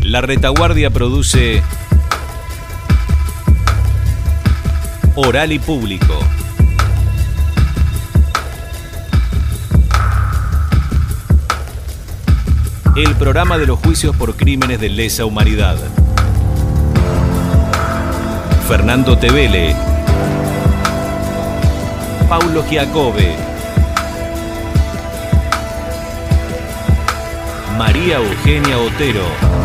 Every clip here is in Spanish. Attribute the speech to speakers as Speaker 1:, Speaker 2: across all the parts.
Speaker 1: La Retaguardia produce Oral y Público. El programa de los juicios por crímenes de lesa humanidad. Fernando Tevele, Paulo Giacobbe, María Eugenia Otero,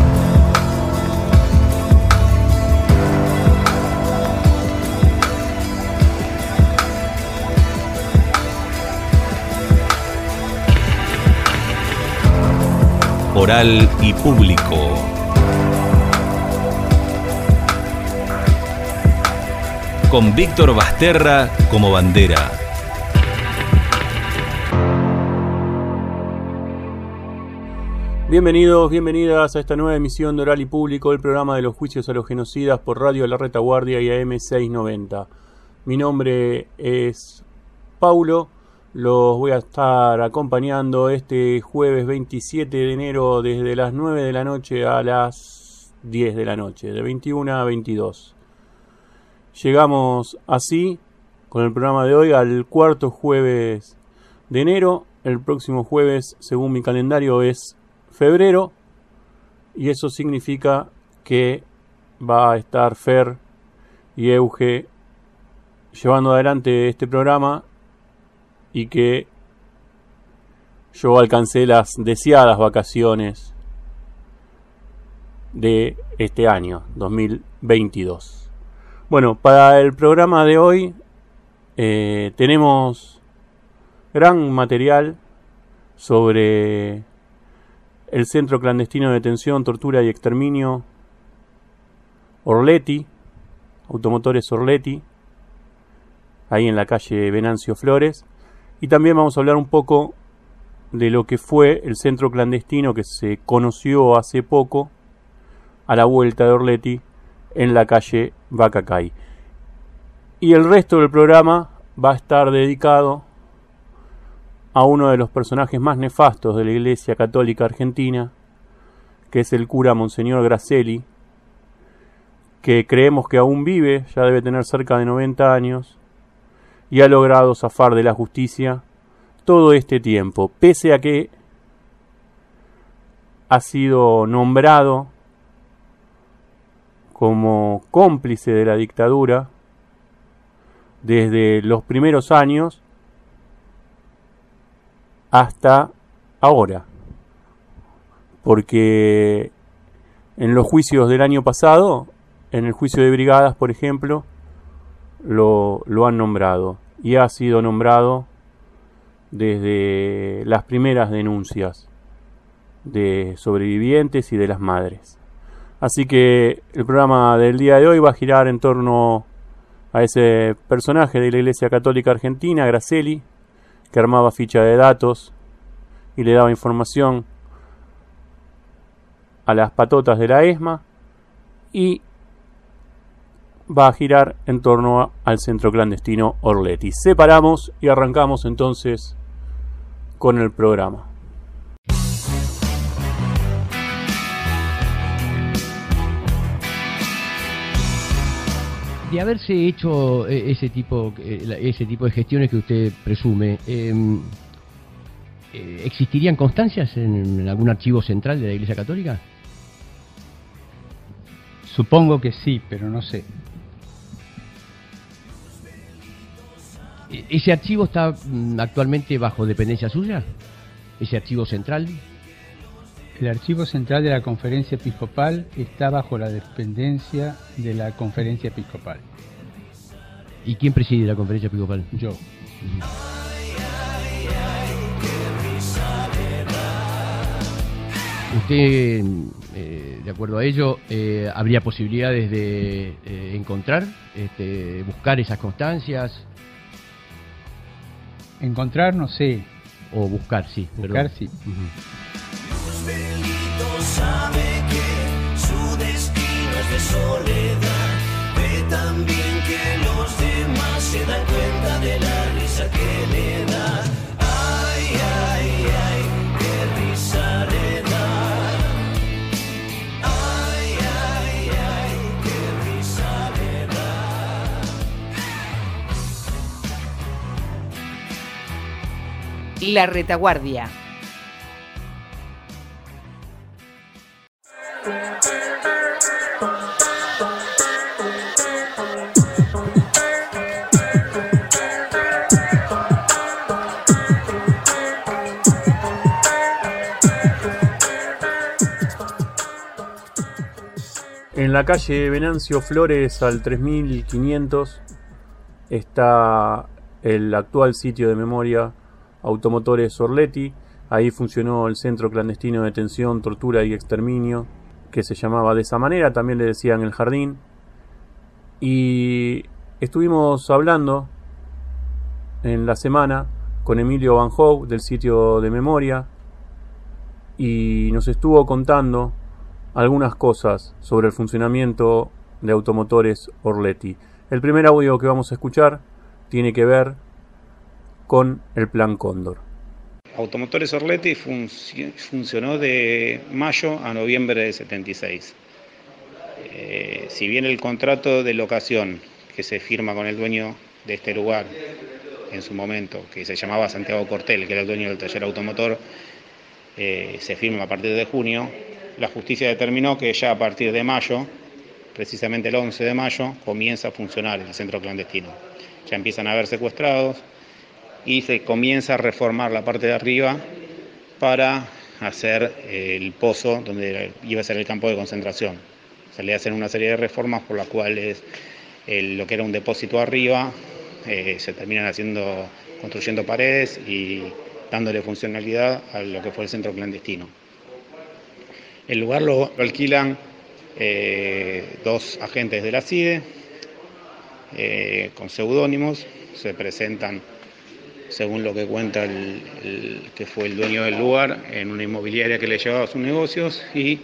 Speaker 1: Oral y Público. Con Víctor Basterra como bandera.
Speaker 2: Bienvenidos, bienvenidas a esta nueva emisión de Oral y Público, el programa de los juicios a los genocidas por Radio La Retaguardia y AM 690. Mi nombre es Paulo, los voy a estar acompañando este jueves 27 de enero desde las 9 de la noche a las 10 de la noche, de 21 a 22. Llegamos así, con el programa de hoy, al cuarto jueves de enero. El próximo jueves, según mi calendario, es febrero. Y eso significa que va a estar Fer y Euge llevando adelante este programa. Y que yo alcancé las deseadas vacaciones de este año, 2022. Bueno, para el programa de hoy tenemos gran material sobre el Centro Clandestino de Detención, Tortura y Exterminio Orletti, Automotores Orletti, ahí en la calle Venancio Flores. Y también vamos a hablar un poco de lo que fue el centro clandestino que se conoció hace poco a la vuelta de Orletti en la calle Bacacay. Y el resto del programa va a estar dedicado a uno de los personajes más nefastos de la Iglesia Católica Argentina, que es el cura Monseñor Gracelli, que creemos que aún vive, ya debe tener cerca de 90 años, y ha logrado zafar de la justicia todo este tiempo, pese a que ha sido nombrado como cómplice de la dictadura desde los primeros años hasta ahora, porque en los juicios del año pasado, en el juicio de Brigadas, por ejemplo, lo han nombrado, y ha sido nombrado desde las primeras denuncias de sobrevivientes y de las madres. Así que el programa del día de hoy va a girar en torno a ese personaje de la Iglesia Católica Argentina, Gracelli, que armaba ficha de datos y le daba información a las patotas de la ESMA, y va a girar en torno al centro clandestino Orletti. Separamos y arrancamos entonces con el programa.
Speaker 3: De haberse hecho ese tipo de gestiones que usted presume, ¿existirían constancias en algún archivo central de la Iglesia Católica?
Speaker 4: Supongo que sí, pero no sé.
Speaker 3: ¿Ese archivo está actualmente bajo dependencia suya? ¿Ese archivo central?
Speaker 4: El archivo central de la Conferencia Episcopal está bajo la dependencia de la Conferencia Episcopal.
Speaker 3: ¿Y quién preside la Conferencia Episcopal?
Speaker 4: Yo.
Speaker 3: Usted, de acuerdo a ello, ¿habría posibilidades de encontrar, buscar esas constancias?
Speaker 4: Encontrar, no sé.
Speaker 3: O buscar, sí.
Speaker 4: Buscar, sí.
Speaker 5: Los delitos sabe que su destino es de soledad. Ve también que los demás se dan cuenta de la risa que le da. Ay, ay, ay, qué risa le da. Ay,
Speaker 6: La Retaguardia.
Speaker 2: En la calle Venancio Flores al 3500 está el actual sitio de memoria Automotores Orletti. Ahí funcionó el centro clandestino de detención, tortura y exterminio, que se llamaba de esa manera, también le decían el jardín. Y estuvimos hablando en la semana con Emilio Van Hove del sitio de memoria y nos estuvo contando algunas cosas sobre el funcionamiento de Automotores Orletti. El primer audio que vamos a escuchar tiene que ver con el Plan Cóndor.
Speaker 7: Automotores Orletti funcionó de mayo a noviembre de 76. Si bien el contrato de locación que se firma con el dueño de este lugar en su momento, que se llamaba Santiago Cortel, que era el dueño del taller automotor, se firma a partir de junio, la justicia determinó que ya a partir de mayo, precisamente el 11 de mayo, comienza a funcionar el centro clandestino. Ya empiezan a haber secuestrados y se comienza a reformar la parte de arriba para hacer el pozo donde iba a ser el campo de concentración. Se le hacen una serie de reformas por las cuales lo que era un depósito arriba se terminan construyendo paredes y dándole funcionalidad a lo que fue el centro clandestino. El lugar lo alquilan dos agentes de la CIDE con seudónimos, se presentan según lo que cuenta el que fue el dueño del lugar en una inmobiliaria que le llevaba sus negocios y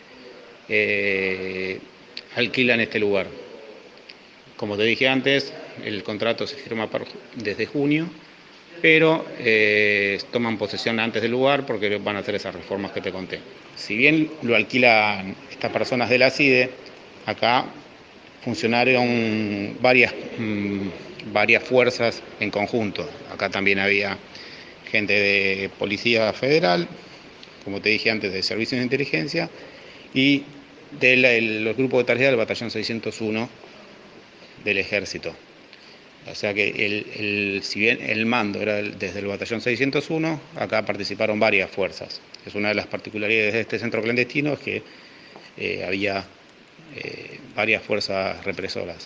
Speaker 7: alquilan este lugar. Como te dije antes, el contrato se firma desde junio, pero toman posesión antes del lugar porque van a hacer esas reformas que te conté. Si bien lo alquilan estas personas de la CIDE, acá funcionaron varias fuerzas en conjunto. Acá también había gente de Policía Federal, como te dije antes, de Servicios de Inteligencia, y los grupos de tarea del Batallón 601 del Ejército. O sea que si bien el mando era desde el Batallón 601, acá participaron varias fuerzas. Es una de las particularidades de este centro clandestino, es que había varias fuerzas represoras.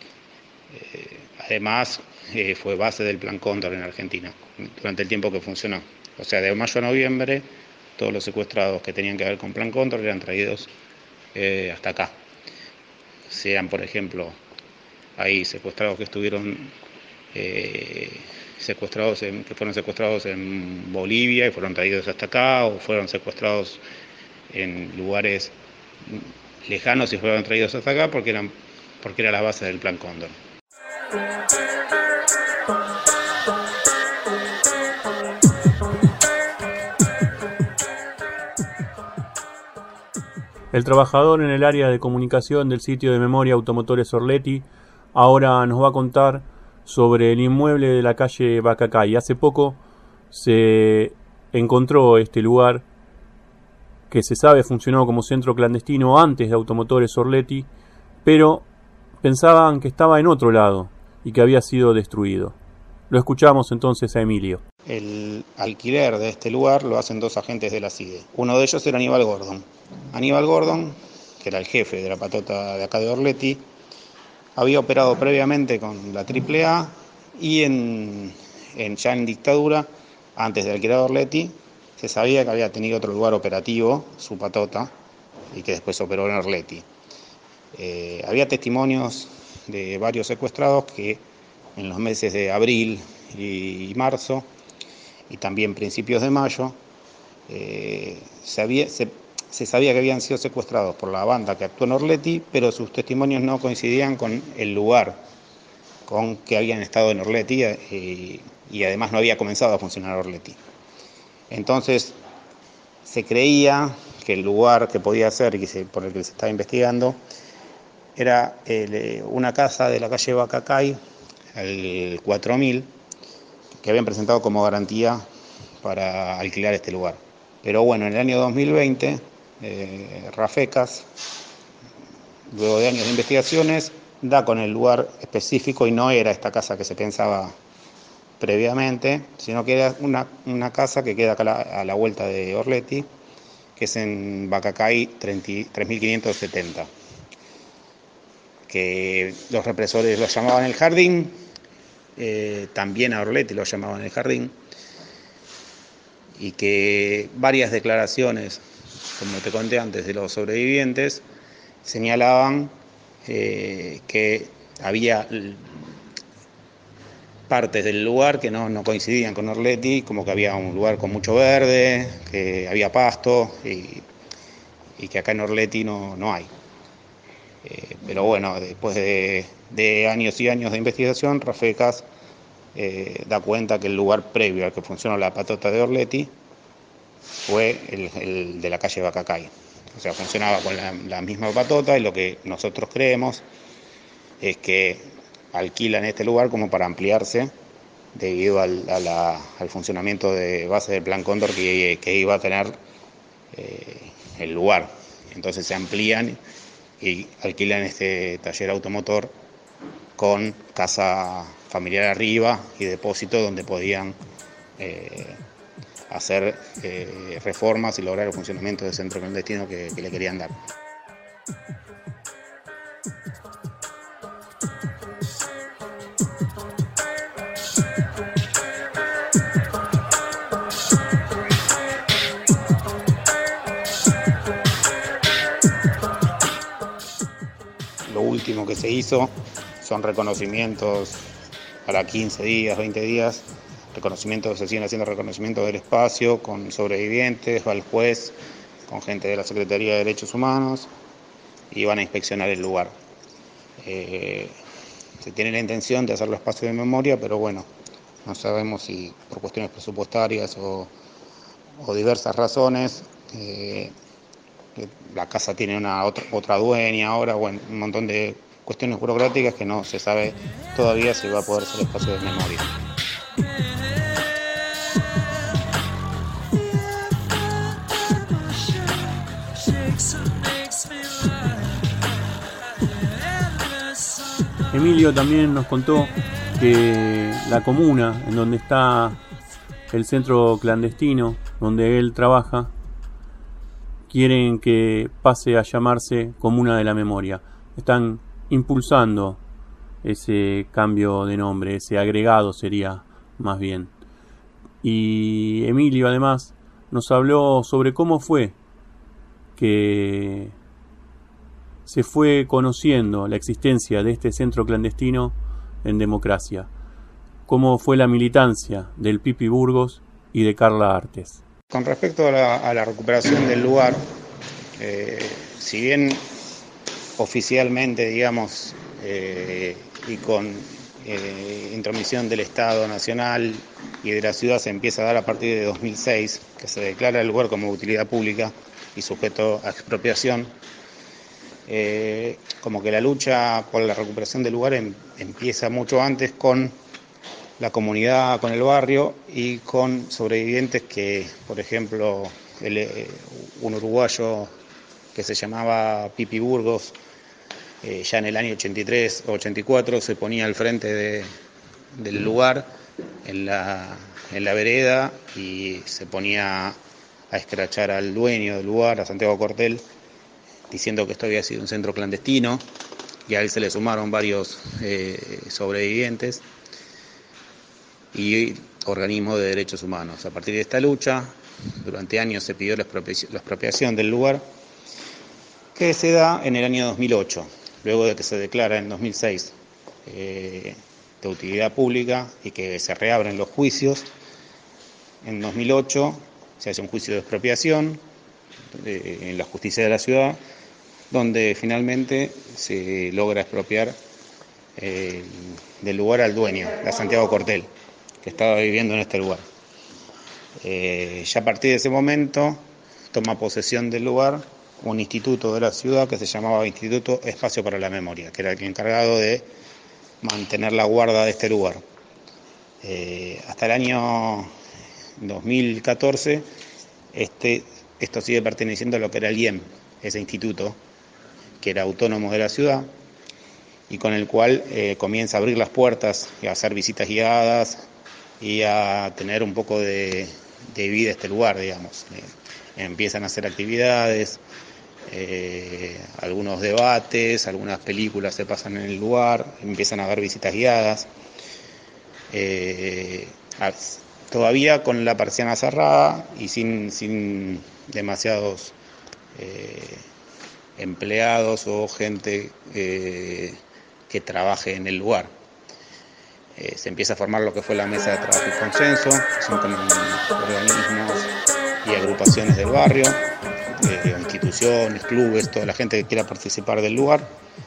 Speaker 7: Además, fue base del Plan Cóndor en Argentina durante el tiempo que funcionó. O sea, de mayo a noviembre, todos los secuestrados que tenían que ver con Plan Cóndor eran traídos hasta acá. Sean, por ejemplo, hay secuestrados que estuvieron que fueron secuestrados en Bolivia y fueron traídos hasta acá, o fueron secuestrados en lugares lejanos y fueron traídos hasta acá porque era la base del Plan Cóndor.
Speaker 2: El trabajador en el área de comunicación del sitio de memoria Automotores Orletti ahora nos va a contar sobre el inmueble de la calle Bacacay. Hace poco se encontró este lugar que se sabe funcionó como centro clandestino antes de Automotores Orletti, pero pensaban que estaba en otro lado y que había sido destruido. Lo escuchamos entonces a Emilio.
Speaker 7: El alquiler de este lugar lo hacen dos agentes de la CIDE. Uno de ellos era Aníbal Gordon. Aníbal Gordon, que era el jefe de la patota de acá de Orletti, había operado previamente con la AAA y ya en dictadura, antes de alquilar Orletti, se sabía que había tenido otro lugar operativo, su patota, y que después operó en Orletti. Había testimonios de varios secuestrados que en los meses de abril y marzo, y también principios de mayo, se sabía que habían sido secuestrados por la banda que actuó en Orletti, pero sus testimonios no coincidían con el lugar con que habían estado en Orletti y además no había comenzado a funcionar Orletti. Entonces se creía que el lugar que podía ser y por el que se estaba investigando era una casa de la calle Bacacay, el 4000, que habían presentado como garantía para alquilar este lugar. Pero bueno, en el año 2020, Rafecas, luego de años de investigaciones, da con el lugar específico y no era esta casa que se pensaba previamente, sino que era una casa que queda acá a la vuelta de Orleti, que es en Bacacay 3570, que los represores lo llamaban el jardín, también a Orleti lo llamaban el jardín, y que varias declaraciones, como te conté antes, de los sobrevivientes, señalaban que había partes del lugar que no coincidían con Orleti, como que había un lugar con mucho verde, que había pasto y que acá en Orleti no hay. Pero bueno, después de años y años de investigación, Rafecas da cuenta que el lugar previo al que funcionó la patota de Orleti fue el de la calle Bacacay. O sea, funcionaba con la misma patota, y lo que nosotros creemos es que alquilan este lugar como para ampliarse debido al funcionamiento de base del Plan Cóndor que iba a tener el lugar. Entonces se amplían y alquilan este taller automotor con casa familiar arriba y depósito donde podían hacer reformas y lograr el funcionamiento del centro clandestino que le querían dar. Lo último que se hizo son reconocimientos para 15 días, 20 días, se siguen haciendo reconocimientos del espacio con sobrevivientes, va el juez, con gente de la Secretaría de Derechos Humanos, y van a inspeccionar el lugar. Se tiene la intención de hacerlo espacio de memoria, pero bueno, no sabemos si por cuestiones presupuestarias o diversas razones. La casa tiene otra dueña ahora, bueno, un montón de cuestiones burocráticas que no se sabe todavía si va a poder ser espacio de memoria.
Speaker 2: Emilio también nos contó que la comuna en donde está el centro clandestino, donde él trabaja, quieren que pase a llamarse Comuna de la Memoria. Están impulsando ese cambio de nombre, ese agregado sería más bien. Y Emilio además nos habló sobre cómo fue que se fue conociendo la existencia de este centro clandestino en democracia, cómo fue la militancia del Pipi Burgos y de Carla Artes.
Speaker 7: Con respecto a la recuperación del lugar, si bien oficialmente, digamos, y con intromisión del Estado Nacional y de la ciudad se empieza a dar a partir de 2006, que se declara el lugar como utilidad pública y sujeto a expropiación, como que la lucha por la recuperación del lugar empieza mucho antes con la comunidad, con el barrio y con sobrevivientes que, por ejemplo, un uruguayo que se llamaba Pipi Burgos, ya en el año 83 o 84 se ponía al frente del lugar en la vereda y se ponía a escrachar al dueño del lugar, a Santiago Cortel, diciendo que esto había sido un centro clandestino, y a él se le sumaron varios sobrevivientes y organismos de derechos humanos. A partir de esta lucha, durante años se pidió la expropiación del lugar, que se da en el año 2008, luego de que se declara en 2006 de utilidad pública y que se reabren los juicios. En 2008 se hace un juicio de expropiación en la justicia de la ciudad, donde finalmente se logra expropiar del lugar al dueño, a Santiago Cortel, que estaba viviendo en este lugar. Ya a partir de ese momento toma posesión del lugar un instituto de la ciudad que se llamaba Instituto Espacio para la Memoria, que era el encargado de mantener la guarda de este lugar. Hasta el año 2014 esto sigue perteneciendo a lo que era el IEM, ese instituto que era autónomo de la ciudad y con el cual comienza a abrir las puertas y a hacer visitas guiadas y a tener un poco de vida este lugar, digamos. Empiezan a hacer actividades, algunos debates, algunas películas se pasan en el lugar, empiezan a haber visitas guiadas. Todavía con la persiana cerrada y sin demasiados empleados o gente que trabaje en el lugar. Se empieza a formar lo que fue la mesa de trabajo y consenso, que son como organismos y agrupaciones del barrio, instituciones, clubes, toda la gente que quiera participar del lugar.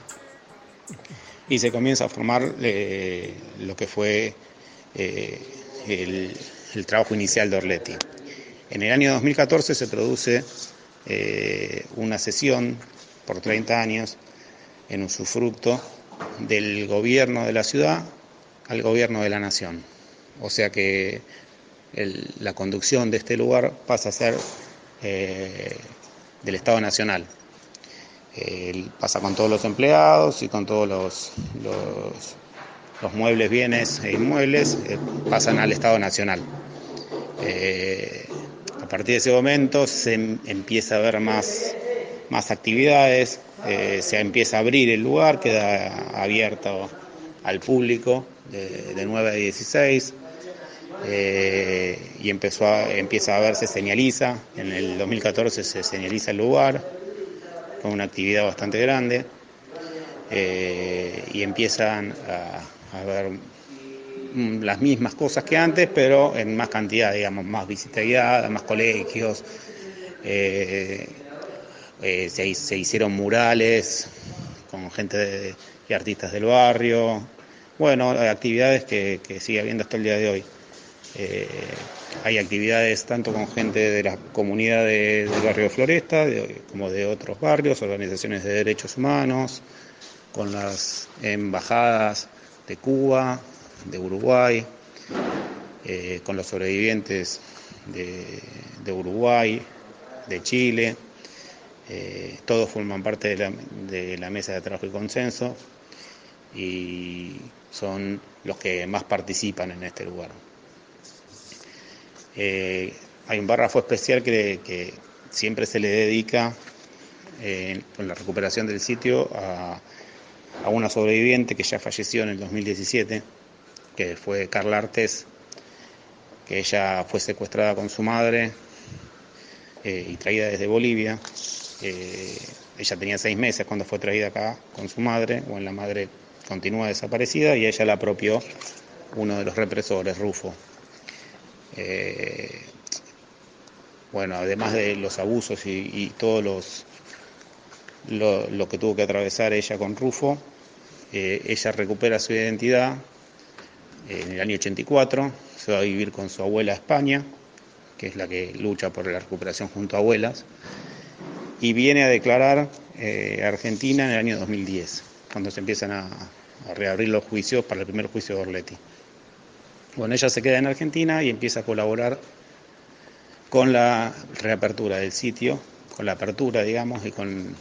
Speaker 7: Y se comienza a formar lo que fue el trabajo inicial de Orletti. En el año 2014 se produce una cesión por 30 años en usufructo del gobierno de la ciudad al gobierno de la nación. O sea que la conducción de este lugar pasa a ser del Estado Nacional. Pasa con todos los empleados y con todos los muebles, bienes e inmuebles, pasan al Estado Nacional. A partir de ese momento se empieza a ver más actividades, se empieza a abrir el lugar, queda abierto al público de 9 a 16 y empieza a verse, señaliza, en el 2014 se señaliza el lugar con una actividad bastante grande y empiezan a ver las mismas cosas que antes, pero en más cantidad, digamos, más visita guiada, más colegios, se hicieron murales con gente y artistas del barrio, bueno, actividades que sigue habiendo hasta el día de hoy. Hay actividades tanto con gente de la comunidad del barrio Floresta, como de otros barrios, organizaciones de derechos humanos, con las embajadas de Cuba, de Uruguay, con los sobrevivientes de Uruguay, de Chile. Todos forman parte de la mesa de trabajo y consenso y son los que más participan en este lugar. Hay un párrafo especial que siempre se le dedica con la recuperación del sitio a una sobreviviente que ya falleció en el 2017, que fue Carla Artés, que ella fue secuestrada con su madre y traída desde Bolivia. Ella tenía 6 meses cuando fue traída acá con su madre, la madre continúa desaparecida y a ella la apropió uno de los represores, Rufo. Además de los abusos y todo lo que tuvo que atravesar ella con Rufo, ella recupera su identidad en el año 84, se va a vivir con su abuela a España, que es la que lucha por la recuperación junto a abuelas, y viene a declarar a Argentina en el año 2010, cuando se empiezan a reabrir los juicios para el primer juicio de Orletti. Ella se queda en Argentina y empieza a colaborar con la reapertura del sitio, con la apertura, digamos, y con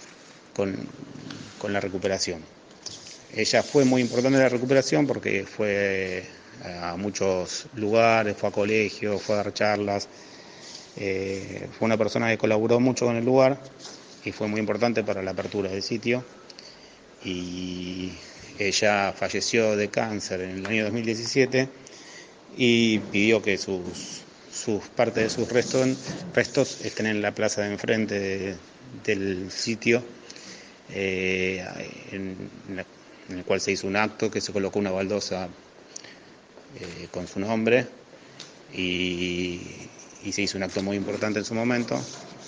Speaker 7: la recuperación. Ella fue muy importante en la recuperación porque fue a muchos lugares, fue a colegios, fue a dar charlas. Fue una persona que colaboró mucho con el lugar y fue muy importante para la apertura del sitio. Y ella falleció de cáncer en el año 2017 y pidió que parte de sus restos estén en la plaza de enfrente del sitio, en el cual se hizo un acto que se colocó una baldosa con su nombre y se hizo un acto muy importante en su momento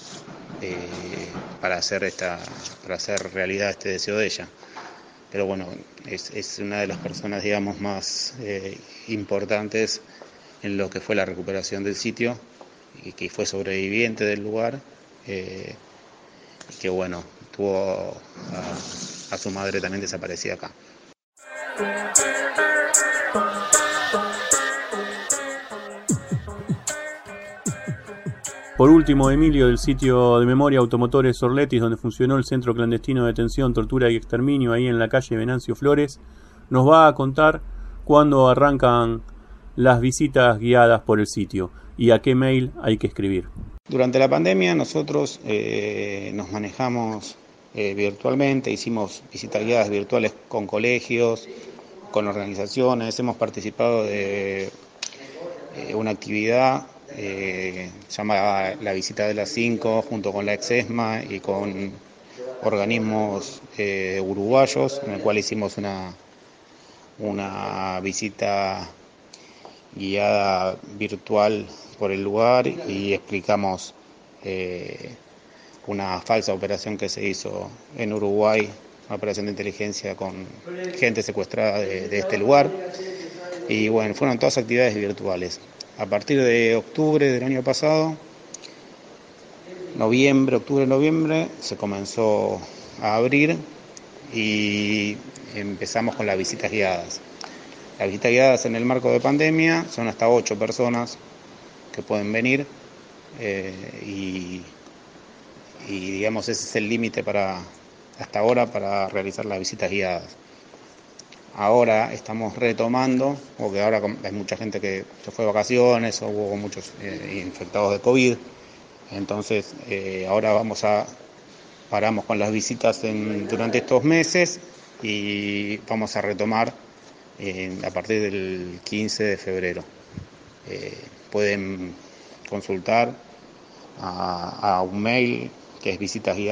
Speaker 7: para hacer realidad este deseo de ella. Pero es una de las personas, digamos, más importantes en lo que fue la recuperación del sitio y que fue sobreviviente del lugar y que tuvo a su madre también desaparecida acá.
Speaker 2: Por último, Emilio, del sitio de memoria Automotores Orletis, donde funcionó el centro clandestino de detención, tortura y exterminio, ahí en la calle Venancio Flores, nos va a contar cuándo arrancan las visitas guiadas por el sitio y a qué mail hay que escribir.
Speaker 7: Durante la pandemia nosotros nos manejamos virtualmente, hicimos visitas guiadas virtuales con colegios, con organizaciones, hemos participado de una actividad llamada la visita de las 5 junto con la Exesma y con organismos uruguayos, en el cual hicimos una visita guiada virtual por el lugar y explicamos una falsa operación que se hizo en Uruguay, una operación de inteligencia con gente secuestrada de este lugar. Y bueno, fueron todas actividades virtuales. A partir de octubre del año pasado, octubre-noviembre, se comenzó a abrir y empezamos con las visitas guiadas. Las visitas guiadas en el marco de pandemia son hasta 8 personas que pueden venir y digamos ese es el límite hasta ahora para realizar las visitas guiadas. Ahora estamos retomando, porque ahora hay mucha gente que se fue de vacaciones o hubo muchos infectados de COVID, entonces ahora paramos con las visitas durante estos meses y vamos a retomar a partir del 15 de febrero. Pueden consultar a un mail que es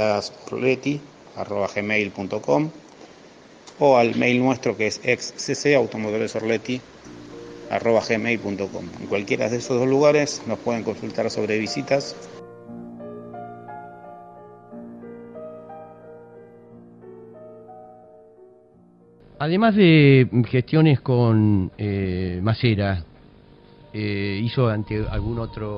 Speaker 7: visitasguiadasorleti@gmail.com o al mail nuestro que es excautomotoresorleti@gmail.com. En cualquiera de esos dos lugares nos pueden consultar sobre visitas.
Speaker 3: Además de gestiones con Macera, ¿hizo ante alguna otra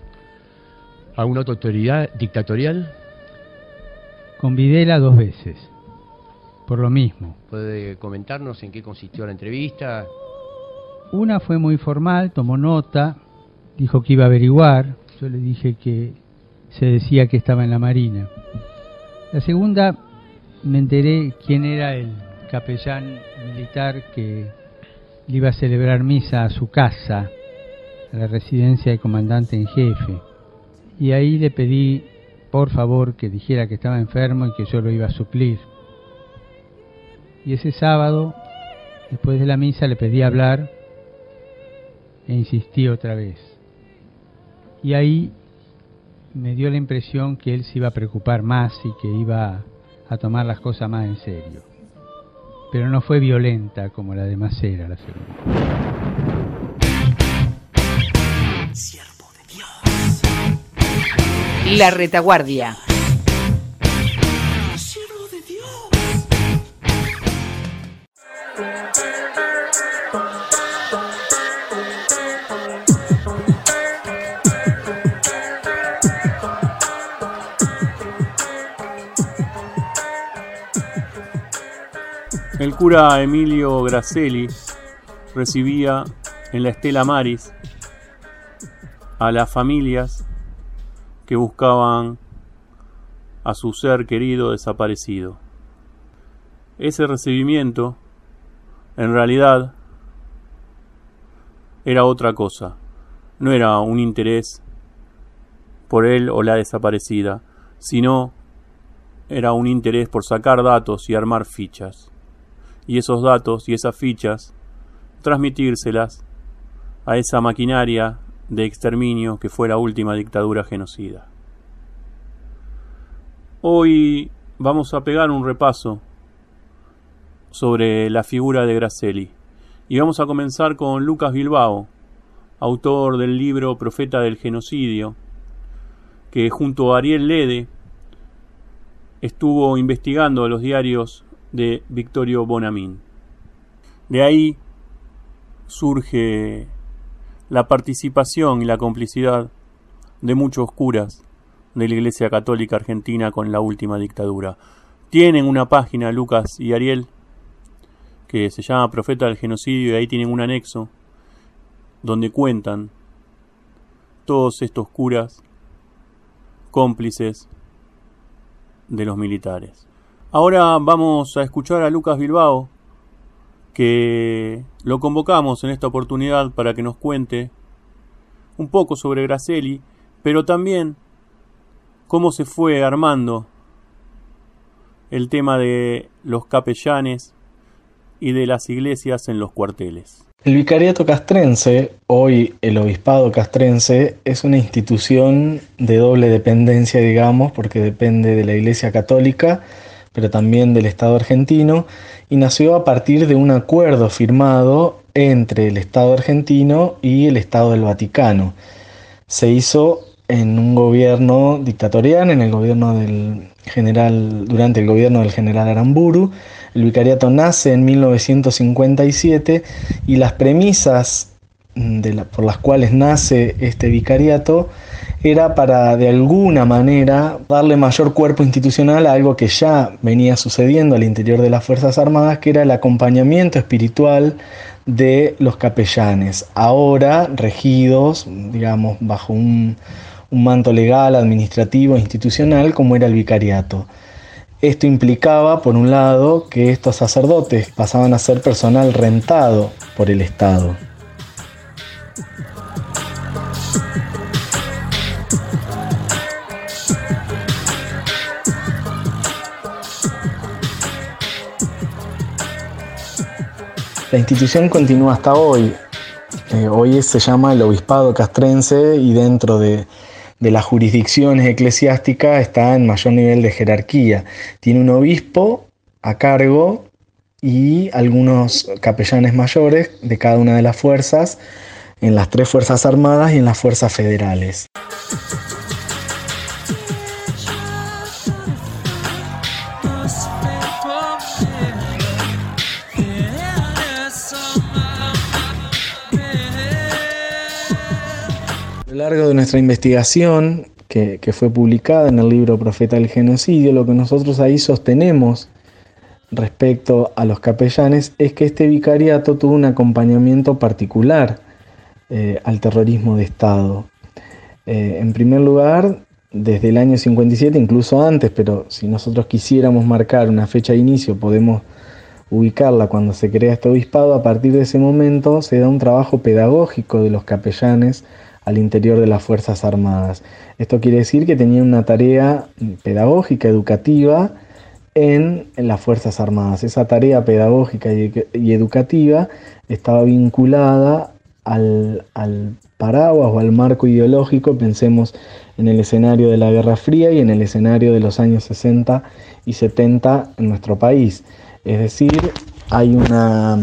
Speaker 3: autoridad dictatorial?
Speaker 4: Con Videla 2 veces, por lo mismo.
Speaker 3: ¿Puede comentarnos en qué consistió la entrevista?
Speaker 4: Una fue muy formal, tomó nota, dijo que iba a averiguar. Yo le dije que se decía que estaba en la Marina. La segunda, me enteré quién era el capellán militar que le iba a celebrar misa a su casa, a la residencia del comandante en jefe. Y ahí le pedí, por favor, que dijera que estaba enfermo y que yo lo iba a suplir. Y ese sábado, después de la misa, le pedí hablar e insistí otra vez. Y ahí me dio la impresión que él se iba a preocupar más y que iba a tomar las cosas más en serio. Pero no fue violenta como la de Macera, la segunda.
Speaker 5: Siervo de Dios.
Speaker 6: La retaguardia.
Speaker 5: Siervo de Dios.
Speaker 2: El cura Emilio Grasselli recibía en la Stella Maris a las familias que buscaban a su ser querido desaparecido. Ese recibimiento, en realidad, era otra cosa. No era un interés por él o la desaparecida, sino era un interés por sacar datos y armar fichas. Y esos datos y esas fichas, transmitírselas a esa maquinaria de exterminio que fue la última dictadura genocida. Hoy vamos a pegar un repaso sobre la figura de Grasselli y vamos a comenzar con Lucas Bilbao, autor del libro Profeta del Genocidio, que junto a Ariel Lede estuvo investigando los diarios de Victorio Bonamín. De ahí surge la participación y la complicidad de muchos curas de la Iglesia Católica Argentina con la última dictadura. Tienen una página, Lucas y Ariel, que se llama Profeta del Genocidio, y ahí tienen un anexo donde cuentan todos estos curas cómplices de los militares. Ahora vamos a escuchar a Lucas Bilbao, que lo convocamos en esta oportunidad para que nos cuente un poco sobre Gracelli, pero también cómo se fue armando el tema de los capellanes y de las iglesias en los cuarteles.
Speaker 6: El Vicariato Castrense, hoy el Obispado Castrense, es una institución de doble dependencia, digamos, porque depende de la Iglesia Católica, pero también del Estado argentino, y nació a partir de un acuerdo firmado entre el Estado argentino y el Estado del Vaticano. Se hizo en un gobierno dictatorial, en el gobierno del general, durante el gobierno del general Aramburu. El vicariato nace en 1957 y las premisas por las cuales nace este vicariato era para, de alguna manera, darle mayor cuerpo institucional a algo que ya venía sucediendo al interior de las Fuerzas Armadas, que era el acompañamiento espiritual de los capellanes, ahora regidos, digamos, bajo un manto legal, administrativo, institucional, como era el vicariato. Esto implicaba, por un lado, que estos sacerdotes pasaban a ser personal rentado por el Estado. La institución continúa hasta hoy. Hoy se llama el Obispado Castrense y dentro de las jurisdicciones eclesiásticas está en mayor nivel de jerarquía. Tiene un obispo a cargo y algunos capellanes mayores de cada una de las fuerzas, en las 3 Fuerzas Armadas y en las Fuerzas Federales. A lo largo de nuestra investigación, que fue publicada en el libro Profeta del Genocidio, lo que nosotros ahí sostenemos respecto a los capellanes es que este vicariato tuvo un acompañamiento particular al terrorismo de Estado. En primer lugar, desde el año 57, incluso antes, pero si nosotros quisiéramos marcar una fecha de inicio, podemos ubicarla cuando se crea este obispado. A partir de ese momento se da un trabajo pedagógico de los capellanes al interior de las Fuerzas Armadas. Esto quiere decir que tenían una tarea pedagógica, educativa en las Fuerzas Armadas. Esa tarea pedagógica y educativa estaba vinculada al paraguas o al marco ideológico. Pensemos en el escenario de la Guerra Fría y en el escenario de los años 60 y 70 en nuestro país. Es decir, hay una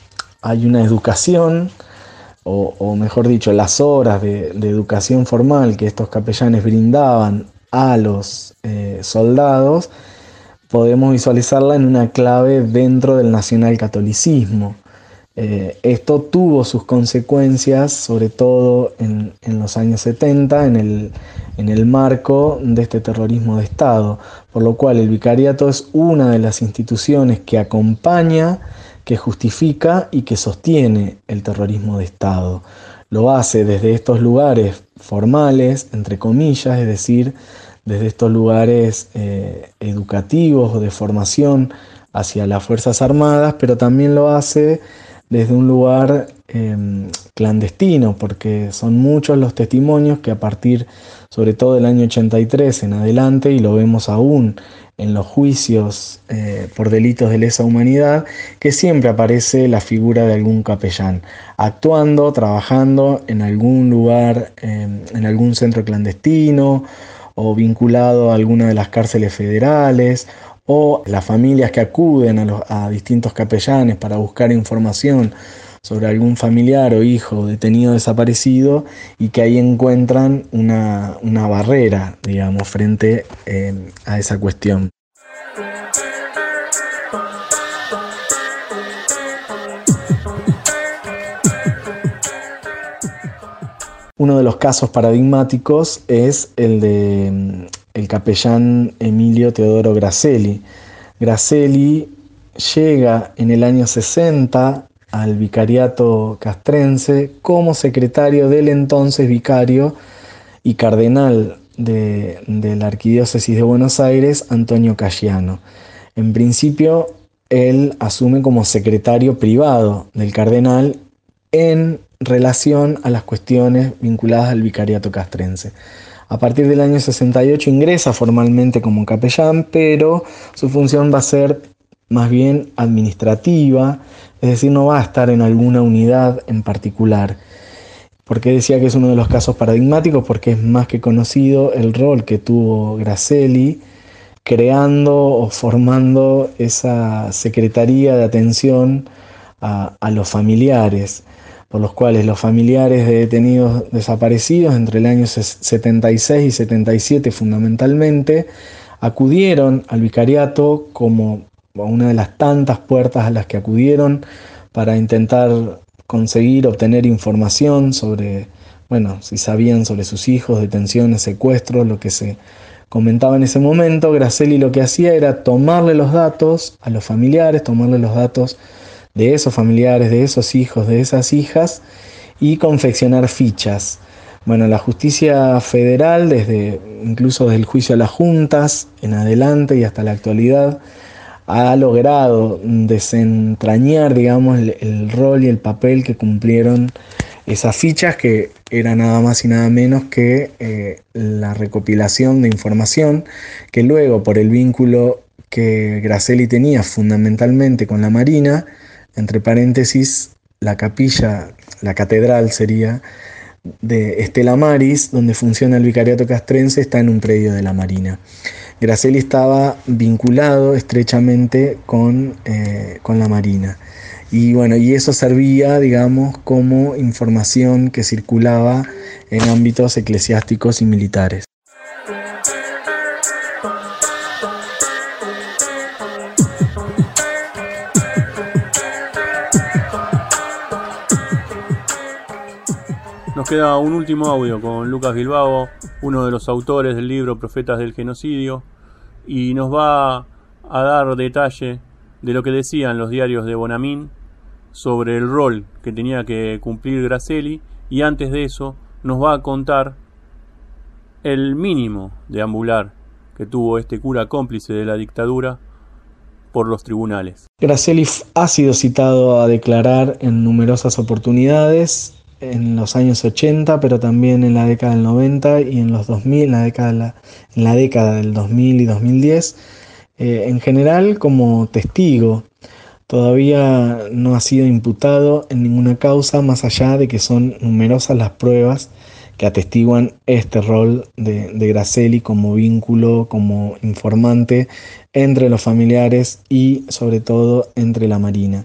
Speaker 6: educación, o mejor dicho, las horas de educación formal que estos capellanes brindaban a los soldados, podemos visualizarla en una clave dentro del nacionalcatolicismo. Esto tuvo sus consecuencias, sobre todo en los años 70, en el marco de este terrorismo de Estado, por lo cual el vicariato es una de las instituciones que acompaña, que justifica y que sostiene el terrorismo de Estado. Lo hace desde estos lugares formales, entre comillas, es decir, desde estos lugares educativos o de formación hacia las Fuerzas Armadas, pero también lo hace desde un lugar clandestino, porque son muchos los testimonios que a partir, sobre todo del año 83 en adelante, y lo vemos aún en los juicios por delitos de lesa humanidad, que siempre aparece la figura de algún capellán, actuando, trabajando en algún lugar, en algún centro clandestino, o vinculado a alguna de las cárceles federales, o las familias que acuden a distintos capellanes para buscar información sobre algún familiar o hijo detenido desaparecido, y que ahí encuentran una barrera, digamos, frente a esa cuestión. Uno de los casos paradigmáticos es el de el capellán Emilio Teodoro Gracelli. Gracelli llega en el año 60 al vicariato castrense como secretario del entonces vicario y cardenal de la Arquidiócesis de Buenos Aires, Antonio Cayano. En principio, él asume como secretario privado del cardenal en relación a las cuestiones vinculadas al vicariato castrense. A partir del año 68 ingresa formalmente como capellán, pero su función va a ser más bien administrativa, es decir, no va a estar en alguna unidad en particular. ¿Por qué decía que es uno de los casos paradigmáticos? Porque es más que conocido el rol que tuvo Gracelli creando o formando esa secretaría de atención a los familiares, por los cuales los familiares de detenidos desaparecidos entre el año 76 y 77 fundamentalmente acudieron al vicariato como una de las tantas puertas a las que acudieron para intentar conseguir, obtener información sobre, si sabían sobre sus hijos, detenciones, secuestros, lo que se comentaba en ese momento. Gracelli lo que hacía era tomarle los datos a los familiares, tomarle los datos de esos familiares, de esos hijos, de esas hijas, y confeccionar fichas. La justicia federal, incluso desde el juicio a las juntas en adelante y hasta la actualidad, ha logrado desentrañar, el rol y el papel que cumplieron esas fichas, que era nada más y nada menos que la recopilación de información que luego, por el vínculo que Gracelli tenía fundamentalmente con la Marina, entre paréntesis, la capilla, la catedral sería, de Estela Maris, donde funciona el vicariato castrense, está en un predio de la Marina. Gracelli estaba vinculado estrechamente con la Marina. Y eso servía, como información que circulaba en ámbitos eclesiásticos y militares.
Speaker 2: Nos queda un último audio con Lucas Bilbao, uno de los autores del libro Profetas del Genocidio, y nos va a dar detalle de lo que decían los diarios de Bonamín sobre el rol que tenía que cumplir Gracelli, y antes de eso nos va a contar el mínimo deambular que tuvo este cura cómplice de la dictadura por los tribunales.
Speaker 6: Gracelli ha sido citado a declarar en numerosas oportunidades en los años 80, pero también en la década del 90 y en los 2000, en la década del 2000 y 2010, en general como testigo. Todavía no ha sido imputado en ninguna causa, más allá de que son numerosas las pruebas que atestiguan este rol de Gracelli como vínculo, como informante entre los familiares y sobre todo entre la Marina.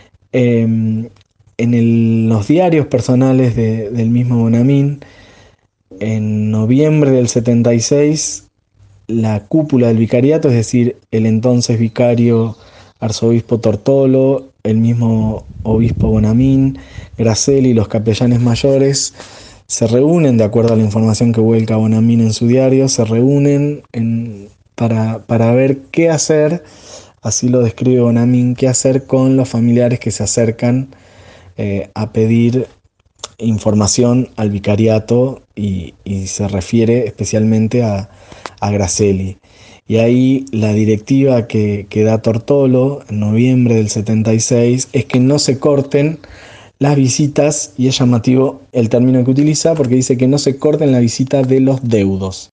Speaker 6: En los diarios personales del mismo Bonamín, en noviembre del 76, la cúpula del vicariato, es decir, el entonces vicario arzobispo Tortolo, el mismo obispo Bonamín, Gracelli y los capellanes mayores, se reúnen, de acuerdo a la información que vuelca Bonamín en su diario, se reúnen para ver qué hacer, así lo describe Bonamín, qué hacer con los familiares que se acercan a pedir información al vicariato y se refiere especialmente a Gracelli. Y ahí la directiva que da Tortolo en noviembre del 76 es que no se corten las visitas, y es llamativo el término que utiliza porque dice que no se corten la visita de los deudos.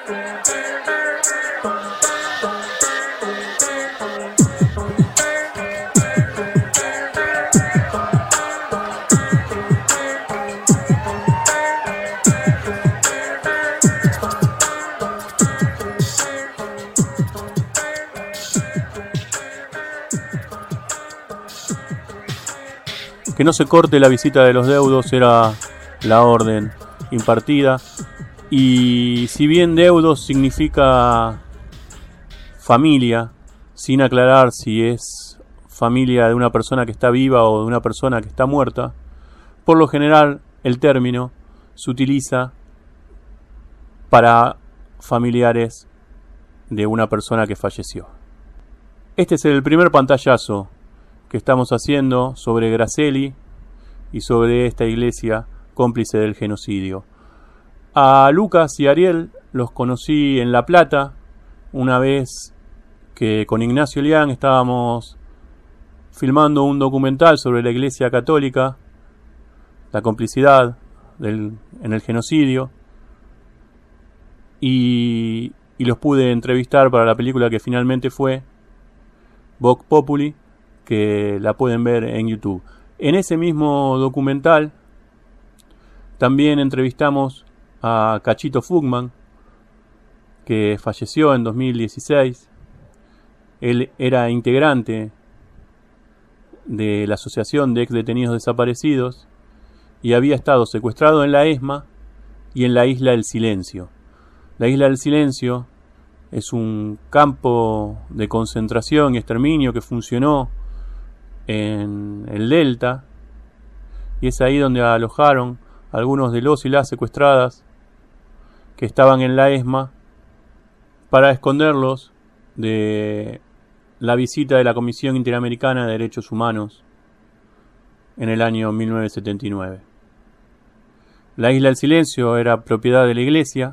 Speaker 2: Que no se corte la visita de los deudos era la orden impartida, y si bien deudos significa familia, sin aclarar si es familia de una persona que está viva o de una persona que está muerta, por lo general el término se utiliza para familiares de una persona que falleció. Este es el primer pantallazo que estamos haciendo sobre Gracelli y sobre esta iglesia cómplice del genocidio. A Lucas y Ariel los conocí en La Plata, una vez que con Ignacio Lián estábamos filmando un documental sobre la Iglesia Católica, la complicidad en el genocidio, y los pude entrevistar para la película que finalmente fue Vox Populi, que la pueden ver en YouTube. En ese mismo documental también entrevistamos a Cachito Fugman, que falleció en 2016. Él era integrante de la Asociación de Ex Detenidos Desaparecidos y había estado secuestrado en la ESMA y en la Isla del Silencio. La Isla del Silencio es un campo de concentración y exterminio que funcionó en el Delta, y es ahí donde alojaron a algunos de los y las secuestradas que estaban en la ESMA para esconderlos de la visita de la Comisión Interamericana de Derechos Humanos en el año 1979. La Isla del Silencio era propiedad de la Iglesia.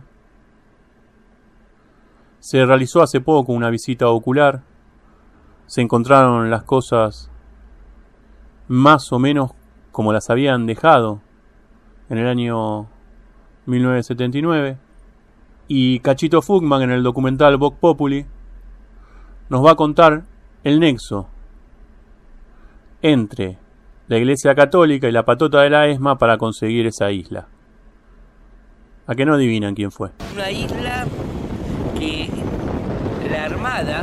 Speaker 2: Se realizó hace poco una visita ocular. Se encontraron las cosas más o menos como las habían dejado en el año 1979. Y Cachito Fugman, en el documental Vox Populi, nos va a contar el nexo entre la Iglesia Católica y la patota de la ESMA para conseguir esa isla. ¿A que no adivinan quién fue?
Speaker 8: Una isla que la Armada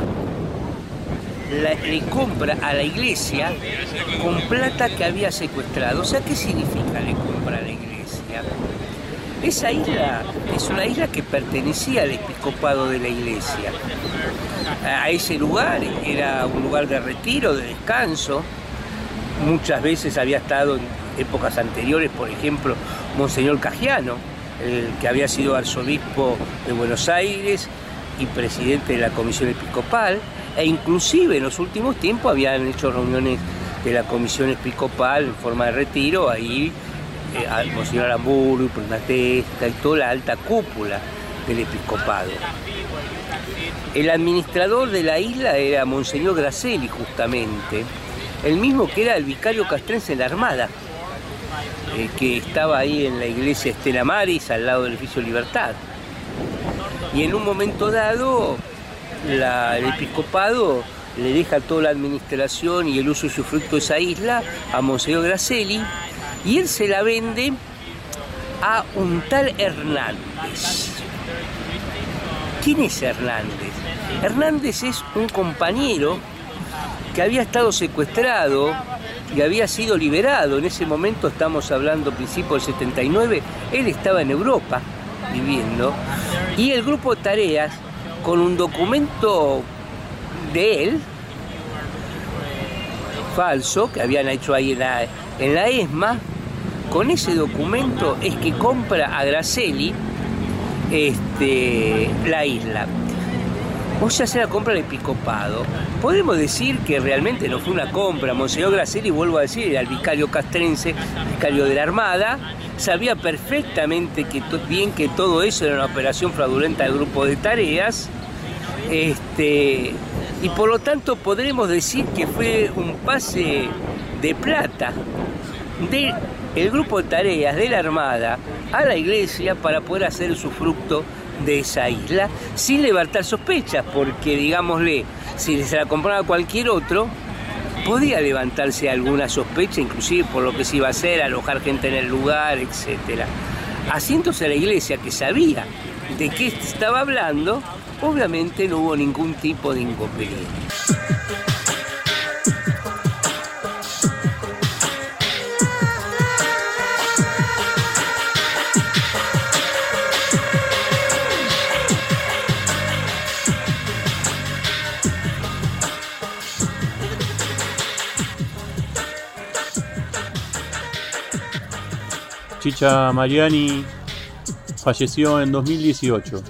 Speaker 8: le compra a la Iglesia con plata que había secuestrado. O sea, ¿qué significa le compra a la Iglesia? Esa isla es una isla que pertenecía al episcopado de la Iglesia. A ese lugar era un lugar de retiro, de descanso. Muchas veces había estado en épocas anteriores, por ejemplo, Monseñor Cajiano, el que había sido arzobispo de Buenos Aires y presidente de la Comisión Episcopal, e inclusive en los últimos tiempos habían hecho reuniones de la Comisión Episcopal en forma de retiro, ahí Monseñor Aramburu, Pernatesta y toda la alta cúpula del episcopado. El administrador de la isla era Monseñor Gracelli, justamente, el mismo que era el vicario castrense en la Armada, que estaba ahí en la iglesia Estela Maris, al lado del edificio Libertad. Y en un momento dado, el episcopado le deja toda la administración y el uso y usufructo de esa isla a Monseñor Gracelli, y él se la vende a un tal Hernández. ¿Quién es Hernández? Hernández es un compañero que había estado secuestrado y había sido liberado. En ese momento, estamos hablando principios del 79, él estaba en Europa viviendo, y el grupo de tareas, con un documento de él falso que habían hecho ahí en la ESMA, con ese documento es que compra a Gracelli la isla. O sea, se la compra el episcopado. Podemos decir que realmente no fue una compra. Monseñor Gracelli, vuelvo a decir, era el vicario castrense, vicario de la Armada, sabía perfectamente bien que todo eso era una operación fraudulenta del grupo de tareas, y por lo tanto podremos decir que fue un pase de plata del grupo de tareas de la Armada a la Iglesia para poder hacer usufructo de esa isla sin levantar sospechas, porque digámosle, si se la compraba a cualquier otro, podía levantarse alguna sospecha, inclusive por lo que se iba a hacer, alojar gente en el lugar, etc. Haciéndose a la Iglesia, que sabía de qué estaba hablando, obviamente no hubo ningún tipo de inconveniente.
Speaker 2: Chicha Mariani falleció en 2018.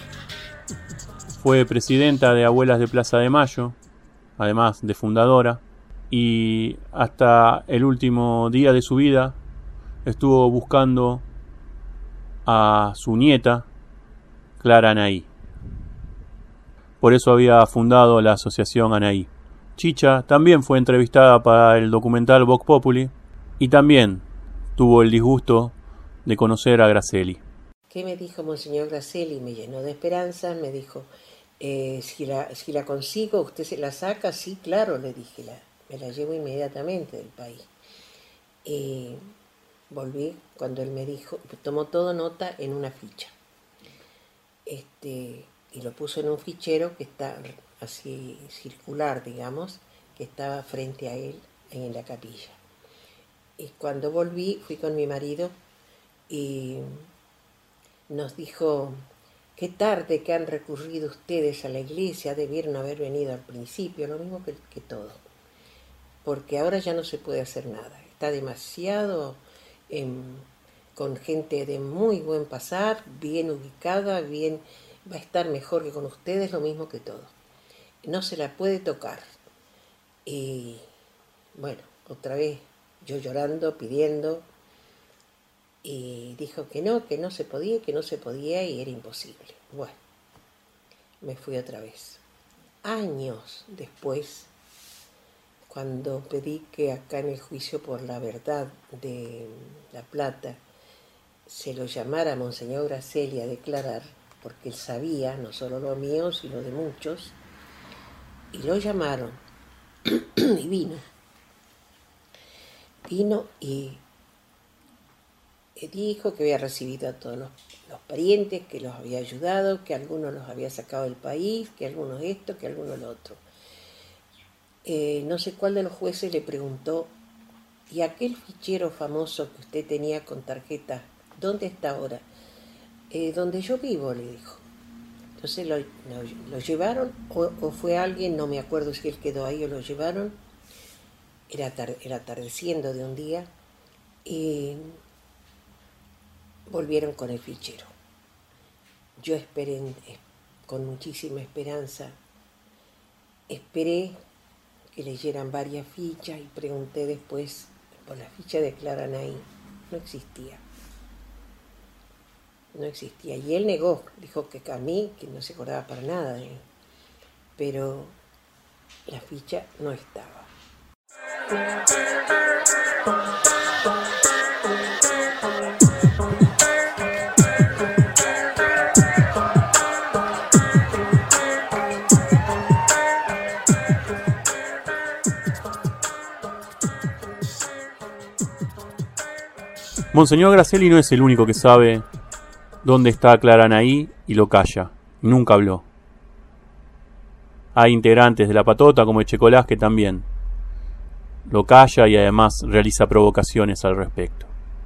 Speaker 2: Fue presidenta de Abuelas de Plaza de Mayo, además de fundadora, y hasta el último día de su vida estuvo buscando a su nieta, Clara Anaí. Por eso había fundado la asociación Anaí. Chicha también fue entrevistada para el documental Vox Populi y también tuvo el disgusto de conocer a Gracelli.
Speaker 9: ¿Qué me dijo Monseñor Gracelli? Me llenó de esperanza, me dijo, si la consigo, ¿usted se la saca? Sí, claro, le dije, me la llevo inmediatamente del país. Volví cuando él me dijo, tomó todo nota en una ficha. Y lo puso en un fichero que está así circular, digamos, que estaba frente a él en la capilla. Y cuando volví, fui con mi marido y nos dijo, qué tarde que han recurrido ustedes a la iglesia, debieron haber venido al principio, lo mismo que todo, porque ahora ya no se puede hacer nada, está demasiado con gente de muy buen pasar, bien ubicada, va a estar mejor que con ustedes, lo mismo que todo, no se la puede tocar. Y bueno, otra vez yo llorando, pidiendo, y dijo que no se podía y era imposible. Bueno, me fui otra vez. Años después, cuando pedí que acá en el juicio por la verdad de La Plata se lo llamara a Monseñor Gracelli a declarar, porque él sabía, no solo lo mío, sino de muchos, y lo llamaron, y vino y dijo que había recibido a todos los parientes, que los había ayudado, que algunos los había sacado del país, que algunos esto, que algunos lo otro. No sé cuál de los jueces le preguntó, ¿y aquel fichero famoso que usted tenía con tarjeta, dónde está ahora? Donde yo vivo, le dijo. Entonces lo llevaron, o fue alguien, no me acuerdo si él quedó ahí o lo llevaron, era atardeciendo de un día, y volvieron con el fichero. Yo esperé con muchísima esperanza, esperé que leyeran varias fichas y pregunté después por la ficha de Clara Anaí. No existía. Y él negó, dijo que a mí, que no se acordaba para nada de él, pero la ficha no estaba.
Speaker 2: Monseñor Gracelli no es el único que sabe dónde está Clara Anaí y lo calla, nunca habló. Hay integrantes de la patota como Echecolás que también lo calla y además realiza provocaciones al respecto.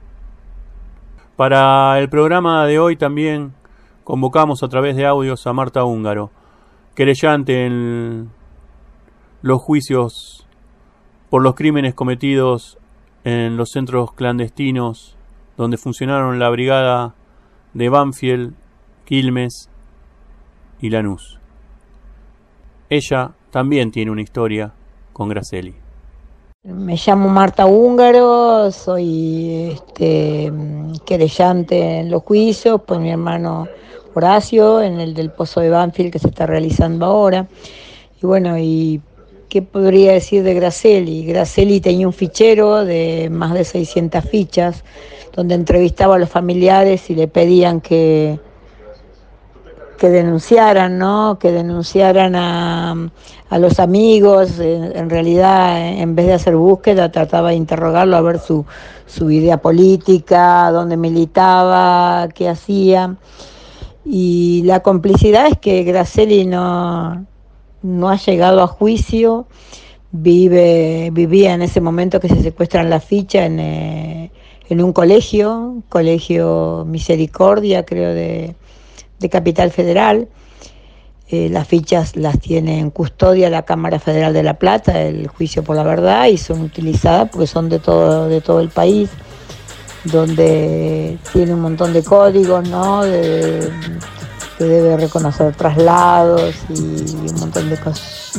Speaker 2: Para el programa de hoy también convocamos a través de audios a Marta Húngaro, querellante en los juicios por los crímenes cometidos en los centros clandestinos donde funcionaron la brigada de Banfield, Quilmes y Lanús. Ella también tiene una historia con Gracelli.
Speaker 10: Me llamo Marta Húngaro, soy querellante en los juicios por mi hermano Horacio, en el del Pozo de Banfield que se está realizando ahora. Y bueno, ¿y qué podría decir de Gracelli? Gracelli tenía un fichero de más de 600 fichas, donde entrevistaba a los familiares y le pedían que denunciaran, ¿no? Que denunciaran a los amigos. En realidad, en vez de hacer búsqueda, trataba de interrogarlo a ver su idea política, dónde militaba, qué hacía. Y la complicidad es que Gracelli no ha llegado a juicio, vivía en ese momento que se secuestran la ficha en un colegio Misericordia, creo, de Capital Federal. Las fichas las tiene en custodia la Cámara Federal de La Plata, el juicio por la verdad, y son utilizadas porque son de todo el país, donde tiene un montón de códigos, ¿no? Que debe reconocer traslados y un montón de cosas.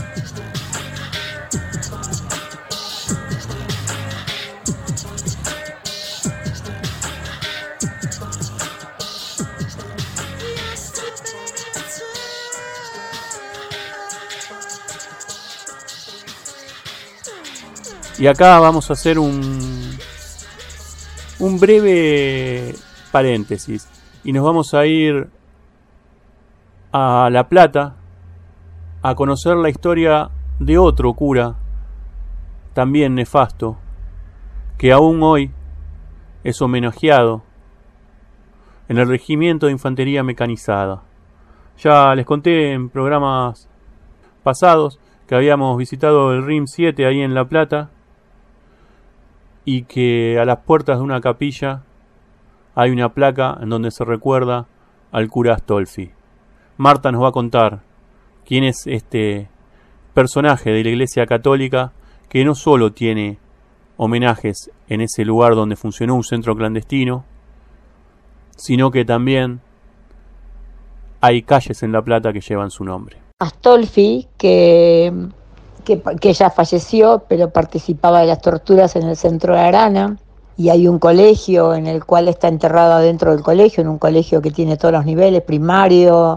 Speaker 2: Y acá vamos a hacer un breve paréntesis y nos vamos a ir a La Plata a conocer la historia de otro cura, también nefasto, que aún hoy es homenajeado en el Regimiento de Infantería Mecanizada. Ya les conté en programas pasados que habíamos visitado el RIM 7 ahí en La Plata y que a las puertas de una capilla hay una placa en donde se recuerda al cura Astolfi. Marta nos va a contar quién es este personaje de la Iglesia Católica que no solo tiene homenajes en ese lugar donde funcionó un centro clandestino, sino que también hay calles en La Plata que llevan su nombre.
Speaker 10: Astolfi, que ya falleció, pero participaba de las torturas en el centro de Arana, y hay un colegio en el cual está enterrada dentro del colegio, en un colegio que tiene todos los niveles, primario,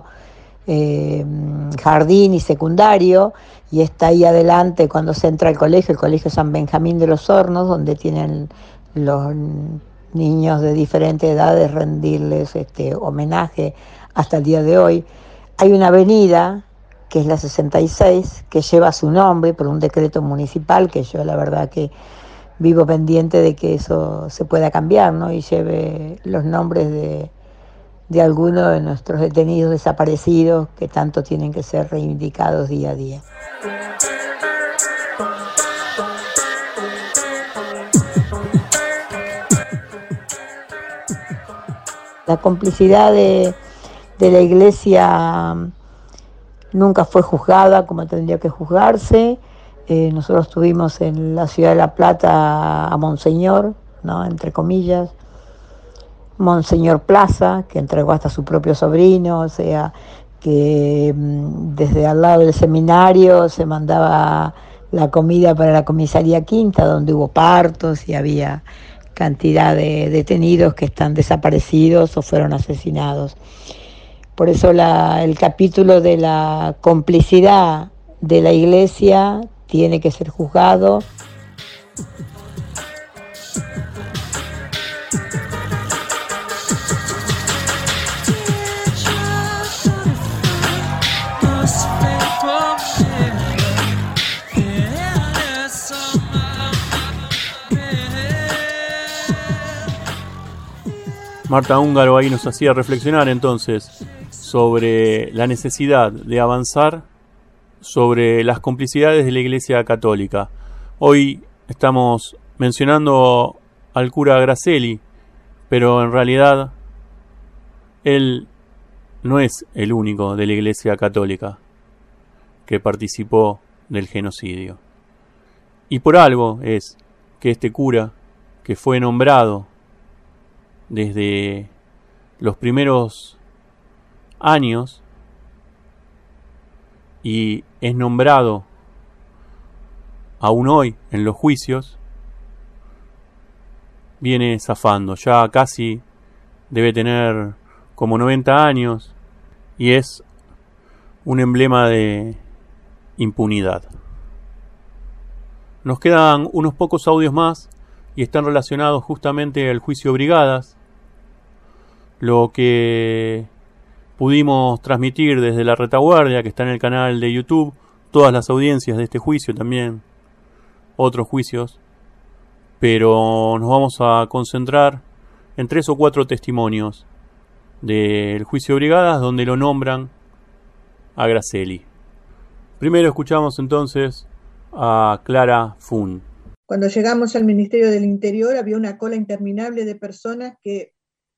Speaker 10: jardín y secundario, y está ahí adelante cuando se entra al colegio, el colegio San Benjamín de los Hornos, donde tienen los niños de diferentes edades rendirles homenaje hasta el día de hoy. Hay una avenida que es la 66, que lleva su nombre por un decreto municipal, que yo la verdad que vivo pendiente de que eso se pueda cambiar, ¿no? Y lleve los nombres de algunos de nuestros detenidos desaparecidos que tanto tienen que ser reivindicados día a día. La complicidad de la Iglesia nunca fue juzgada como tendría que juzgarse. Nosotros tuvimos en la ciudad de La Plata a Monseñor, ¿no?, entre comillas, Monseñor Plaza, que entregó hasta su propio sobrino, o sea, que desde al lado del seminario se mandaba la comida para la comisaría quinta, donde hubo partos y había cantidad de detenidos que están desaparecidos o fueron asesinados. Por eso el capítulo de la complicidad de la Iglesia tiene que ser juzgado.
Speaker 2: Marta Húngaro ahí nos hacía reflexionar entonces sobre la necesidad de avanzar sobre las complicidades de la Iglesia Católica. Hoy estamos mencionando al cura Gracelli, pero en realidad él no es el único de la Iglesia Católica que participó del genocidio. Y por algo es que este cura, que fue nombrado desde los primeros años y es nombrado aún hoy en los juicios, viene zafando. Ya casi debe tener como 90 años y es un emblema de impunidad. Nos quedan unos pocos audios más y están relacionados justamente al juicio Brigadas. Lo que pudimos transmitir desde la retaguardia, que está en el canal de YouTube, todas las audiencias de este juicio, también otros juicios, pero nos vamos a concentrar en 3 o 4 testimonios del juicio Brigadas donde lo nombran a Gracelli. Primero escuchamos entonces a Clara Fun.
Speaker 11: Cuando llegamos al Ministerio del Interior había una cola interminable de personas que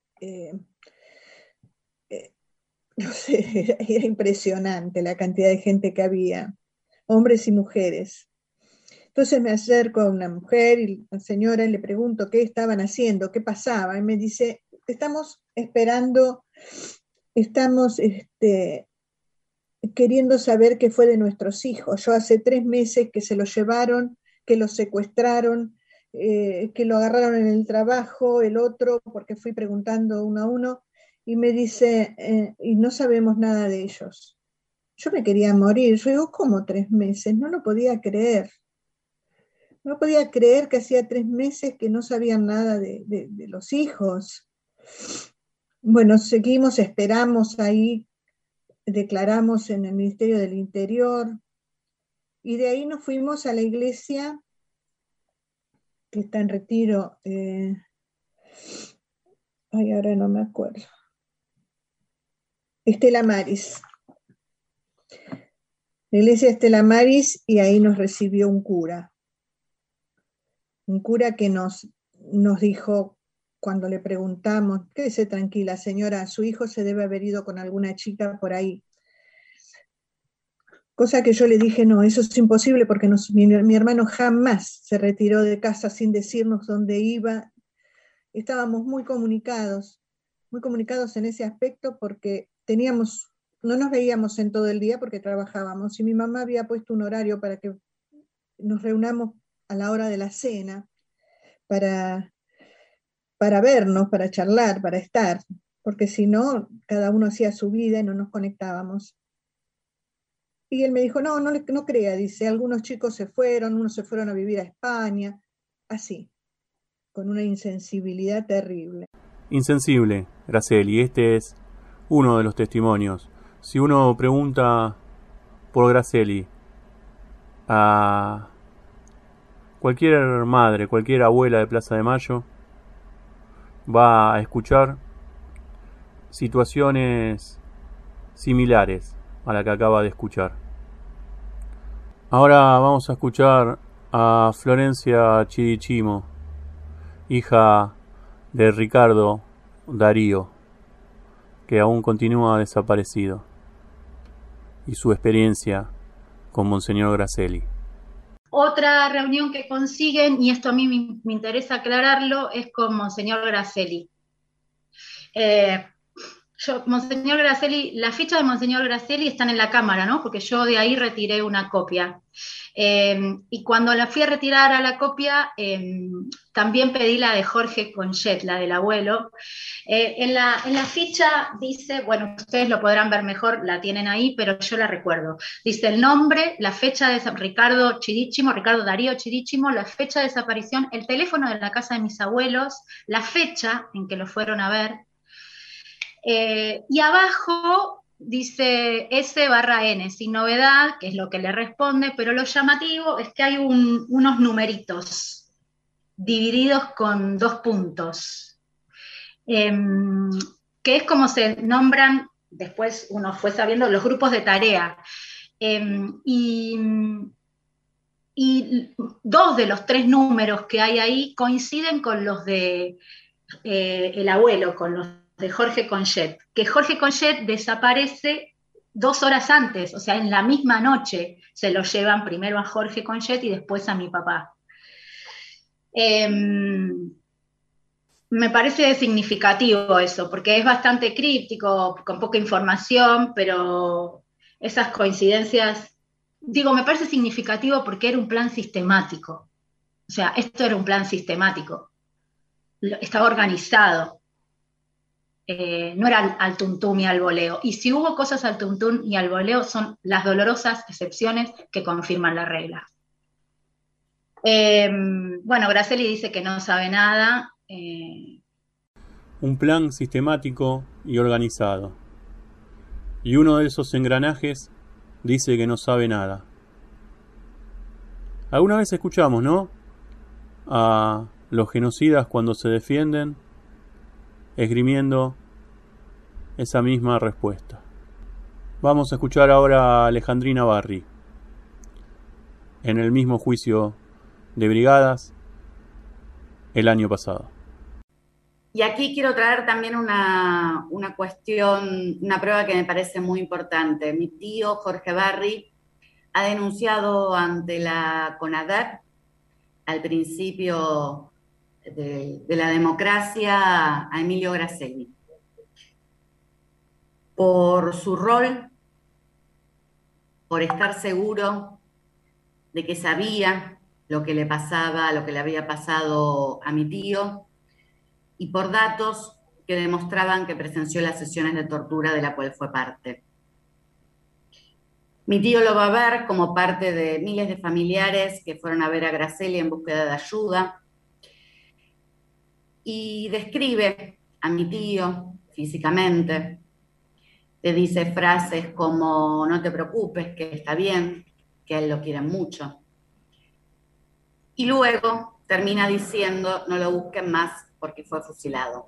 Speaker 11: no sé, era impresionante la cantidad de gente que había, hombres y mujeres. Entonces me acerco a una mujer y la señora y le pregunto qué estaban haciendo, qué pasaba, y me dice, estamos esperando, estamos queriendo saber qué fue de nuestros hijos. Yo hace 3 meses que se los llevaron, que los secuestraron, que lo agarraron en el trabajo, el otro, porque fui preguntando uno a uno, y me dice, y no sabemos nada de ellos. Yo me quería morir. Yo digo, ¿cómo 3 meses? No lo podía creer. No podía creer que hacía 3 meses que no sabían nada de los hijos. Bueno, seguimos, esperamos ahí, declaramos en el Ministerio del Interior, y de ahí nos fuimos a la iglesia que está en Retiro, ahora no me acuerdo, Estela Maris. La iglesia Estela Maris, y ahí nos recibió un cura que nos dijo, cuando le preguntamos, quédese tranquila señora, su hijo se debe haber ido con alguna chica por ahí. Cosa que yo le dije, no, eso es imposible porque mi hermano jamás se retiró de casa sin decirnos dónde iba. Estábamos muy comunicados en ese aspecto porque no nos veíamos en todo el día porque trabajábamos, y mi mamá había puesto un horario para que nos reunamos a la hora de la cena para vernos, para charlar, para estar, porque si no, cada uno hacía su vida y no nos conectábamos. Y él me dijo, no crea, dice, algunos chicos se fueron, unos se fueron a vivir a España, así, con una insensibilidad terrible.
Speaker 2: Insensible, Graceli, este es uno de los testimonios. Si uno pregunta por Graceli a cualquier madre, cualquier abuela de Plaza de Mayo, va a escuchar situaciones similares a la que acaba de escuchar. Ahora vamos a escuchar a Florencia Chidichimo, hija de Ricardo Darío, que aún continúa desaparecido, y su experiencia con Monseñor Graceli.
Speaker 12: Otra reunión que consiguen, y esto a mí me interesa aclararlo, es con Monseñor Graceli. Monseñor Graceli, las fichas de Monseñor Graceli están en la cámara, ¿no? Porque yo de ahí retiré una copia. Y cuando la fui a retirar a la copia, también pedí la de Jorge Conchet, la del abuelo. En la ficha dice, bueno, ustedes lo podrán ver mejor, la tienen ahí, pero yo la recuerdo. Dice el nombre, la fecha de Ricardo Darío Chidichimo, la fecha de desaparición, el teléfono de la casa de mis abuelos, la fecha en que lo fueron a ver. Y abajo dice S/N, sin novedad, que es lo que le responde, pero lo llamativo es que hay unos numeritos divididos con 2 puntos, que es como se nombran, después uno fue sabiendo, los grupos de tarea. Y 2 de los 3 números que hay ahí coinciden con los de el abuelo, con los de Jorge Conchet, que Jorge Conchet desaparece 2 horas antes, o sea, en la misma noche se lo llevan primero a Jorge Conchet y después a mi papá. Me parece significativo eso, porque es bastante críptico, con poca información, pero esas coincidencias, me parece significativo porque era un plan sistemático. O sea, esto era un plan sistemático. Estaba organizado. No era al tuntum y al voleo. Y si hubo cosas al tuntum y al voleo, son las dolorosas excepciones que confirman la regla. Bueno, Graceli dice que no sabe nada.
Speaker 2: Un plan sistemático y organizado. Y uno de esos engranajes dice que no sabe nada. Alguna vez escuchamos, ¿no?, a los genocidas cuando se defienden esgrimiendo esa misma respuesta. Vamos a escuchar ahora a Alejandrina Barri en el mismo juicio de Brigadas el año pasado.
Speaker 13: Y aquí quiero traer también una cuestión, una prueba que me parece muy importante. Mi tío Jorge Barri ha denunciado ante la CONADER al principio de la democracia a Emilio Graceli por su rol, por estar seguro de que sabía lo que le pasaba, lo que le había pasado a mi tío, y por datos que demostraban que presenció las sesiones de tortura de la cual fue parte. Mi tío lo va a ver como parte de miles de familiares que fueron a ver a Gracelli en búsqueda de ayuda. Y describe a mi tío físicamente. Le dice frases como: no te preocupes, que está bien, que a él lo quieren mucho. Y luego termina diciendo: no lo busquen más porque fue fusilado.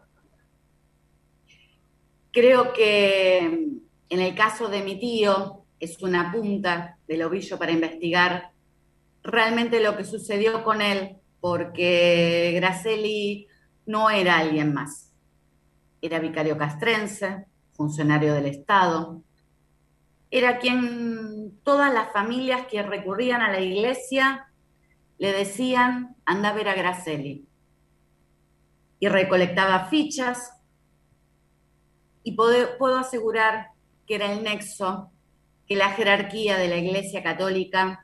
Speaker 13: Creo que en el caso de mi tío es una punta del ovillo para investigar realmente lo que sucedió con él, porque Gracelli no era alguien más. Era vicario castrense, funcionario del Estado. Era quien todas las familias que recurrían a la iglesia le decían: anda a ver a Gracelli. Y recolectaba fichas, y puedo asegurar que era el nexo que la jerarquía de la Iglesia Católica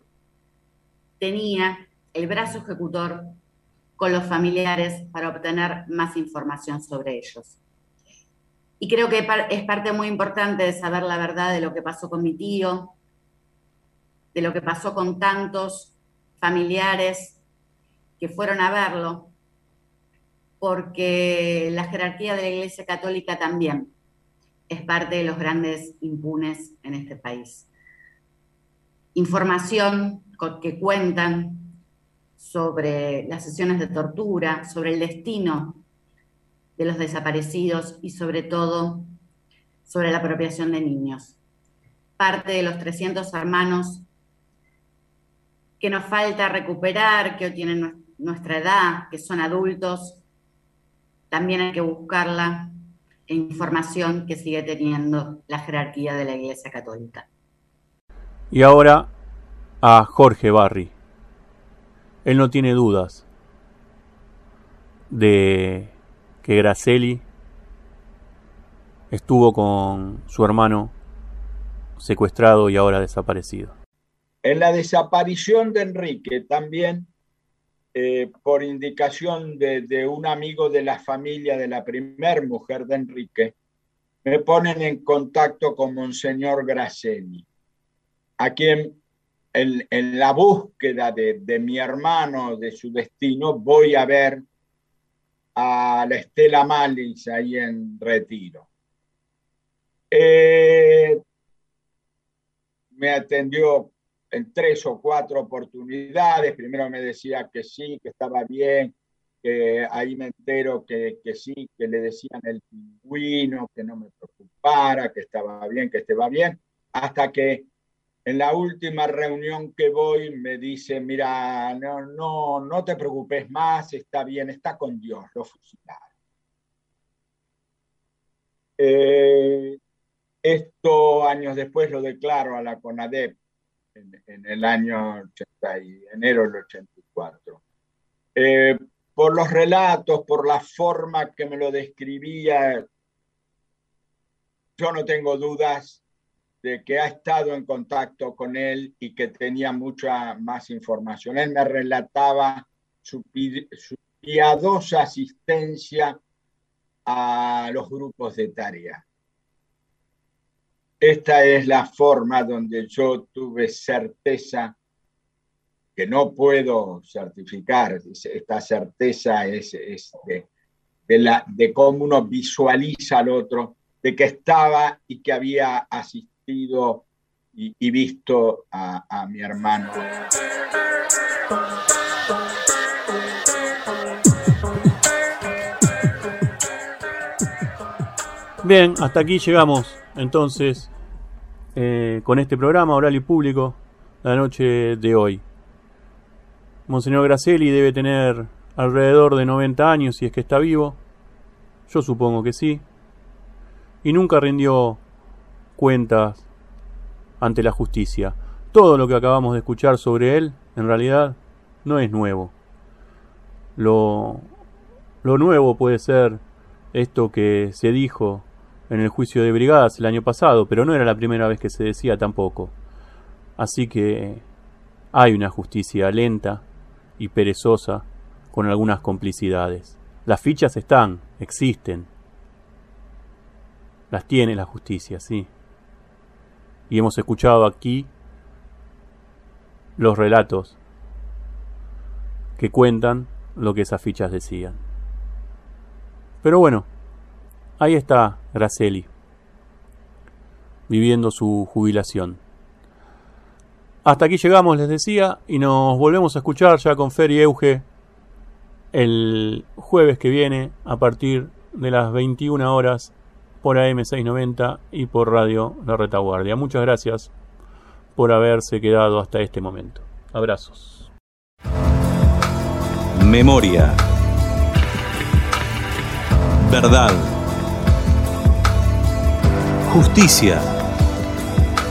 Speaker 13: tenía, el brazo ejecutor, con los familiares para obtener más información sobre ellos. Y creo que es parte muy importante de saber la verdad de lo que pasó con mi tío, de lo que pasó con tantos familiares que fueron a verlo, porque la jerarquía de la Iglesia Católica también es parte de los grandes impunes en este país. Información que cuentan sobre las sesiones de tortura, sobre el destino de los desaparecidos y sobre todo sobre la apropiación de niños. Parte de los 300 hermanos que nos falta recuperar, que hoy tienen nuestra edad, que son adultos, también hay que buscarla en información que sigue teniendo la jerarquía de la Iglesia Católica.
Speaker 2: Y ahora a Jorge Barry. Él no tiene dudas de que Gracelli estuvo con su hermano secuestrado y ahora desaparecido.
Speaker 14: En la desaparición de Enrique también, por indicación de un amigo de la familia de la primer mujer de Enrique, me ponen en contacto con Monseñor Gracelli, a quien en la búsqueda de mi hermano, de su destino, voy a ver a la Estela Malis ahí en Retiro. Me atendió en 3 o 4 oportunidades. Primero me decía que sí, que estaba bien, que ahí me entero que sí, que le decían el pingüino, que no me preocupara, que estaba bien, que estaba bien, hasta que en la última reunión que voy me dice: mira, no te preocupes más, está bien, está con Dios, lo fusilaron. Esto años después lo declaro a la CONADEP en el año enero del 84. Por los relatos, por la forma que me lo describía, yo no tengo dudas de que ha estado en contacto con él y que tenía mucha más información. Él me relataba su piadosa asistencia a los grupos de tarea. Esta es la forma donde yo tuve certeza, que no puedo certificar, esta certeza es de cómo uno visualiza al otro, de que estaba y que había asistido y visto a mi hermano.
Speaker 2: Bien, hasta aquí llegamos entonces con este programa oral y público la noche de hoy. Monseñor Gracelli debe tener alrededor de 90 años, si es que está vivo. Yo supongo que sí. Y nunca rindió cuentas ante la justicia. Todo lo que acabamos de escuchar sobre él, en realidad, no es nuevo. Lo nuevo puede ser esto que se dijo en el juicio de brigadas el año pasado, pero no era la primera vez que se decía tampoco. Así que hay una justicia lenta y perezosa con algunas complicidades. Las fichas están, existen. Las tiene la justicia, sí. y hemos escuchado aquí los relatos que cuentan lo que esas fichas decían. Pero bueno, ahí está Gracelli, viviendo su jubilación. Hasta aquí llegamos, les decía, y nos volvemos a escuchar ya con Fer y Euge el jueves que viene a partir de las 21 horas por AM690 y por Radio La Retaguardia. Muchas gracias por haberse quedado hasta este momento. Abrazos.
Speaker 1: Memoria. Verdad. Justicia.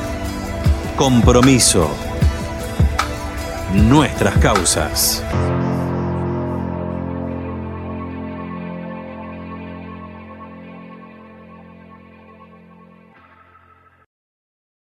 Speaker 1: Compromiso. Nuestras causas.